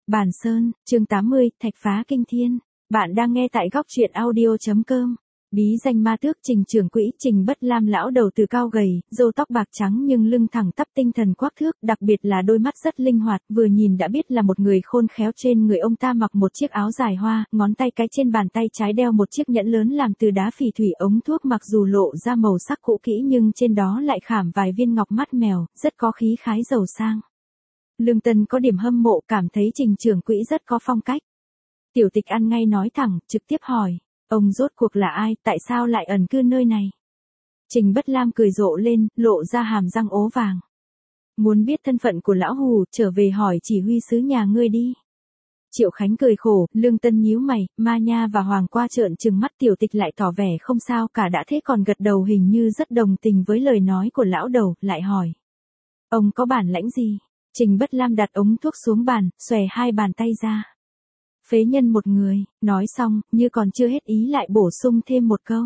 Bản Sơn, chương 80, Thạch phá kinh thiên. Bạn đang nghe tại góc truyện audio.com. Bí danh ma tước Trình trưởng quỹ Trình Bất Lam lão đầu từ cao gầy, râu tóc bạc trắng nhưng lưng thẳng tắp tinh thần quắc thước, đặc biệt là đôi mắt rất linh hoạt, vừa nhìn đã biết là một người khôn khéo. Trên người ông ta mặc một chiếc áo dài hoa, ngón tay cái trên bàn tay trái đeo một chiếc nhẫn lớn làm từ đá phỉ thủy. Ống thuốc mặc dù lộ ra màu sắc cũ kỹ nhưng trên đó lại khảm vài viên ngọc mắt mèo, rất có khí khái giàu sang. Lương Tân có điểm hâm mộ, cảm thấy Trình trưởng quỹ rất có phong cách. Tiểu Tịch ăn ngay nói thẳng, trực tiếp hỏi, ông rốt cuộc là ai, tại sao lại ẩn cư nơi này? Trình Bất Lam cười rộ lên, lộ ra hàm răng ố vàng. Muốn biết thân phận của lão hù, trở về hỏi chỉ huy sứ nhà ngươi đi. Triệu Khánh cười khổ, Lương Tân nhíu mày, Ma Nha và Hoàng qua trợn trừng mắt. Tiểu Tịch lại tỏ vẻ không sao cả, đã thế còn gật đầu hình như rất đồng tình với lời nói của lão đầu, lại hỏi. Ông có bản lãnh gì? Trình Bất Lam đặt ống thuốc xuống bàn, xòe hai bàn tay ra. Phế nhân một người, nói xong, như còn chưa hết ý lại bổ sung thêm một câu.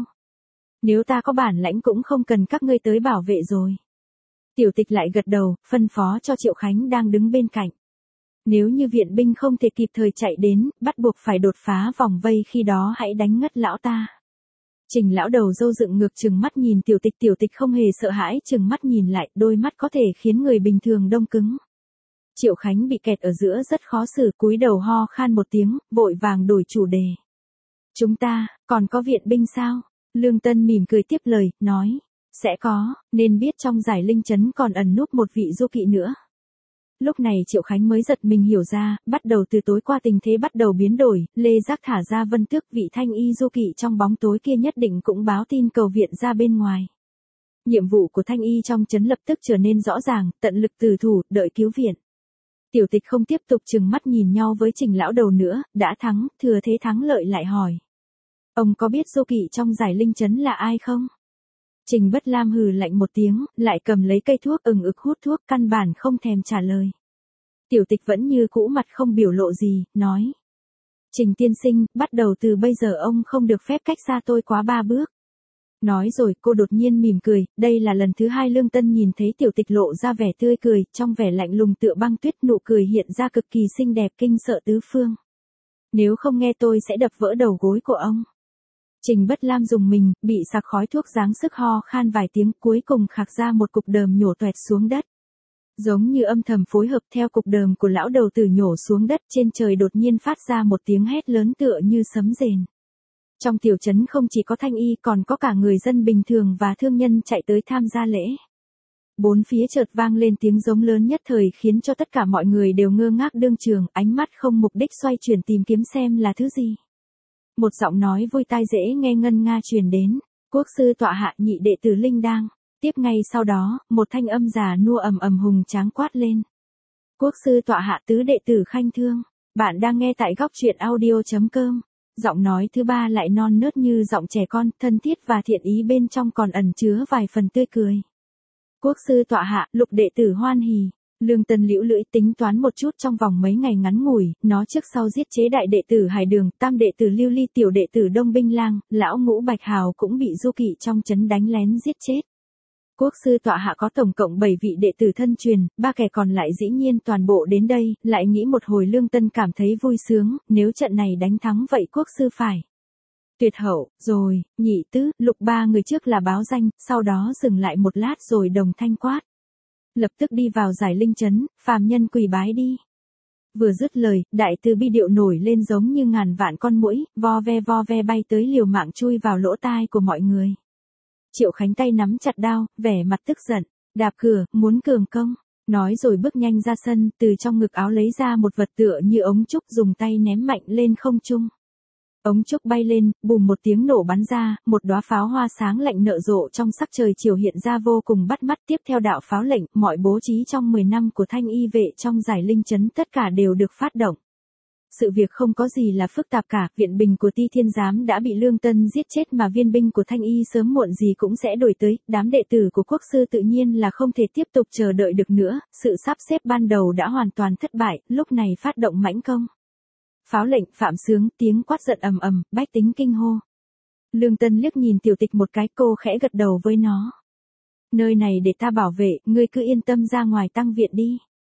Nếu ta có bản lãnh cũng không cần các ngươi tới bảo vệ rồi. Tiểu Tịch lại gật đầu, phân phó cho Triệu Khánh đang đứng bên cạnh. Nếu như viện binh không thể kịp thời chạy đến, bắt buộc phải đột phá vòng vây, khi đó hãy đánh ngất lão ta. Trình lão đầu râu dựng ngược trừng mắt nhìn Tiểu Tịch. Tiểu Tịch không hề sợ hãi, trừng mắt nhìn lại, đôi mắt có thể khiến người bình thường đông cứng. Triệu Khánh bị kẹt ở giữa rất khó xử, cúi đầu ho khan một tiếng, vội vàng đổi chủ đề. Chúng ta, còn có viện binh sao? Lương Tân mỉm cười tiếp lời, nói, sẽ có, nên biết trong giải linh trấn còn ẩn núp một vị du kỵ nữa. Lúc này Triệu Khánh mới giật mình hiểu ra, bắt đầu từ tối qua tình thế bắt đầu biến đổi, Lê Giác thả ra Vân Tước, vị thanh y du kỵ trong bóng tối kia nhất định cũng báo tin cầu viện ra bên ngoài. Nhiệm vụ của thanh y trong trấn lập tức trở nên rõ ràng, tận lực tử thủ, đợi cứu viện. Tiểu Tịch không tiếp tục trừng mắt nhìn nhau với Trình lão đầu nữa, đã thắng, thừa thế thắng lợi lại hỏi. Ông có biết du kỵ trong giải linh trấn là ai không? Trình Bất Lam hừ lạnh một tiếng, lại cầm lấy cây thuốc ực hút thuốc, căn bản không thèm trả lời. Tiểu Tịch vẫn như cũ mặt không biểu lộ gì, nói. Trình tiên sinh, bắt đầu từ bây giờ ông không được phép cách xa tôi quá 3 bước. Nói rồi cô đột nhiên mỉm cười, đây là lần thứ 2 Lương Tân nhìn thấy Tiểu Tịch lộ ra vẻ tươi cười, trong vẻ lạnh lùng tựa băng tuyết, nụ cười hiện ra cực kỳ xinh đẹp, kinh sợ tứ phương. Nếu không nghe tôi sẽ đập vỡ đầu gối của ông. Trình Bất Lam dùng mình, bị sặc khói thuốc giáng sức ho khan vài tiếng, cuối cùng khạc ra một cục đờm nhổ toẹt xuống đất. Giống như âm thầm phối hợp, theo cục đờm của lão đầu tử nhổ xuống đất, trên trời đột nhiên phát ra một tiếng hét lớn tựa như sấm rền. Trong tiểu trấn không chỉ có thanh y, còn có cả người dân bình thường và thương nhân chạy tới tham gia lễ. Bốn phía chợt vang lên tiếng giống lớn nhất thời, khiến cho tất cả mọi người đều ngơ ngác đương trường, ánh mắt không mục đích xoay chuyển tìm kiếm xem là thứ gì. Một giọng nói vui tai dễ nghe ngân nga truyền đến, quốc sư tọa hạ, nhị đệ tử Linh Đang. Tiếp ngay sau đó, một thanh âm già nua ầm hùng tráng quát lên. Quốc sư tọa hạ, tứ đệ tử Khanh Thương. Bạn đang nghe tại góc truyện audio.com. Giọng nói thứ ba lại non nớt như giọng trẻ con, thân thiết và thiện ý, bên trong còn ẩn chứa vài phần tươi cười. Quốc sư tọa hạ, lục đệ tử hoan hỉ. Lương Tân liễu lưỡi tính toán một chút, trong vòng mấy ngày ngắn ngủi, nó trước sau giết chế đại đệ tử Hải Đường, tam đệ tử Lưu Ly, tiểu đệ tử Đông Binh Lang, lão ngũ Bạch Hào cũng bị du kỵ trong trấn đánh lén giết chết. Quốc sư tọa hạ có tổng cộng 7 vị đệ tử thân truyền, 3 kẻ còn lại dĩ nhiên toàn bộ đến đây, lại nghĩ một hồi Lương Tân cảm thấy vui sướng, nếu trận này đánh thắng vậy quốc sư phải. Tuyệt hậu, rồi, nhị tứ, lục, 3 người trước là báo danh, sau đó dừng lại một lát rồi đồng thanh quát. Lập tức đi vào giải linh trấn, phàm nhân quỳ bái đi. Vừa dứt lời, đại từ bi điệu nổi lên giống như ngàn vạn con muỗi, vo ve bay tới, liều mạng chui vào lỗ tai của mọi người. Triệu Khánh tay nắm chặt đao, vẻ mặt tức giận, đạp cửa, muốn cường công. Nói rồi bước nhanh ra sân, từ trong ngực áo lấy ra một vật tựa như ống trúc, dùng tay ném mạnh lên không trung. Ống trúc bay lên, bùm một tiếng nổ bắn ra, một đóa pháo hoa sáng lạnh nở rộ trong sắc trời chiều hiện ra vô cùng bắt mắt. Tiếp theo đạo pháo lệnh, mọi bố trí trong 10 năm của thanh y vệ trong giải linh trấn tất cả đều được phát động. Sự việc không có gì là phức tạp cả, viện binh của Ti Thiên Giám đã bị Lương Tân giết chết mà viên binh của thanh y sớm muộn gì cũng sẽ đổi tới, đám đệ tử của quốc sư tự nhiên là không thể tiếp tục chờ đợi được nữa, sự sắp xếp ban đầu đã hoàn toàn thất bại, lúc này phát động mãnh công. Pháo lệnh, phạm sướng, tiếng quát giận ầm, bách tính kinh hô. Lương Tân liếc nhìn Tiểu Tịch một cái, cô khẽ gật đầu với nó. Nơi này để ta bảo vệ, ngươi cứ yên tâm ra ngoài tăng viện đi.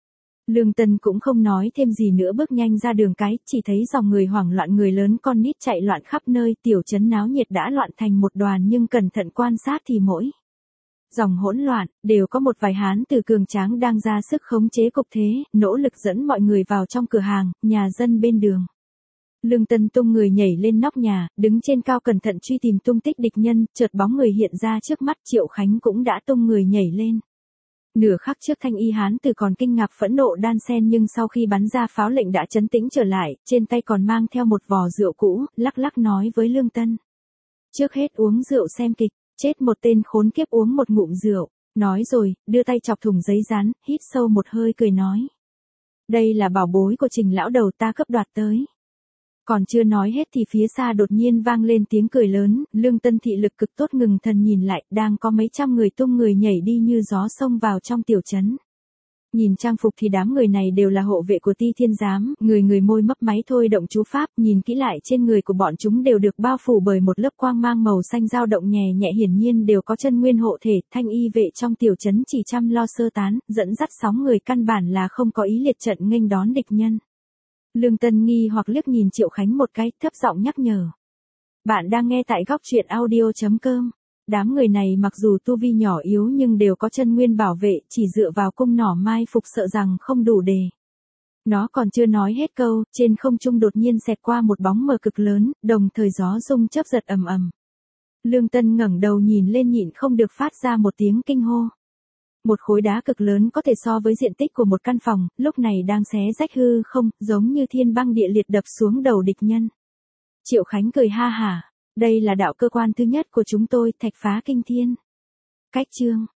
Lương Tân cũng không nói thêm gì nữa, bước nhanh ra đường cái, chỉ thấy dòng người hoảng loạn, người lớn con nít chạy loạn khắp nơi, tiểu trấn náo nhiệt đã loạn thành một đoàn, nhưng cẩn thận quan sát thì mỗi dòng hỗn loạn, đều có một vài hán tử cường tráng đang ra sức khống chế cục thế, nỗ lực dẫn mọi người vào trong cửa hàng, nhà dân bên đường. Lương Tân tung người nhảy lên nóc nhà, đứng trên cao cẩn thận truy tìm tung tích địch nhân, chợt bóng người hiện ra trước mắt, Triệu Khánh cũng đã tung người nhảy lên. Nửa khắc trước thanh y hán tử còn kinh ngạc phẫn nộ đan xen, nhưng sau khi bắn ra pháo lệnh đã trấn tĩnh trở lại, trên tay còn mang theo một vò rượu cũ, lắc lắc nói với Lương Tân. Trước hết uống rượu xem kịch, chết một tên khốn kiếp, uống một ngụm rượu, nói rồi, đưa tay chọc thùng giấy dán, hít sâu một hơi cười nói. Đây là bảo bối của Trình lão đầu, ta cướp đoạt tới. Còn chưa nói hết thì phía xa đột nhiên vang lên tiếng cười lớn, Lương Tân thị lực cực tốt, ngừng thần nhìn lại, đang có mấy trăm người tung người nhảy đi như gió xông vào trong tiểu trấn. Nhìn trang phục thì đám người này đều là hộ vệ của Ti Thiên Giám, người người môi mấp máy thôi động chú pháp, nhìn kỹ lại trên người của bọn chúng đều được bao phủ bởi một lớp quang mang màu xanh dao động nhẹ nhẹ, hiển nhiên đều có chân nguyên hộ thể. Thanh y vệ trong tiểu trấn chỉ chăm lo sơ tán, dẫn dắt sóng người, căn bản là không có ý liệt trận nghênh đón địch nhân. Lương Tân nghi hoặc liếc nhìn Triệu Khánh một cái, thấp giọng nhắc nhở. Bạn đang nghe tại góc truyện audio.com. Đám người này mặc dù tu vi nhỏ yếu nhưng đều có chân nguyên bảo vệ, chỉ dựa vào cung nỏ mai phục sợ rằng không đủ đề. Nó còn chưa nói hết câu, trên không trung đột nhiên xẹt qua một bóng mờ cực lớn, đồng thời gió rung chớp giật ầm ầm. Lương Tân ngẩng đầu nhìn lên, nhịn không được phát ra một tiếng kinh hô. Một khối đá cực lớn có thể so với diện tích của một căn phòng, lúc này đang xé rách hư không, giống như thiên băng địa liệt đập xuống đầu địch nhân. Triệu Khánh cười ha hả, đây là đạo cơ quan thứ nhất của chúng tôi, Thạch Phá Kinh Thiên. Cách chương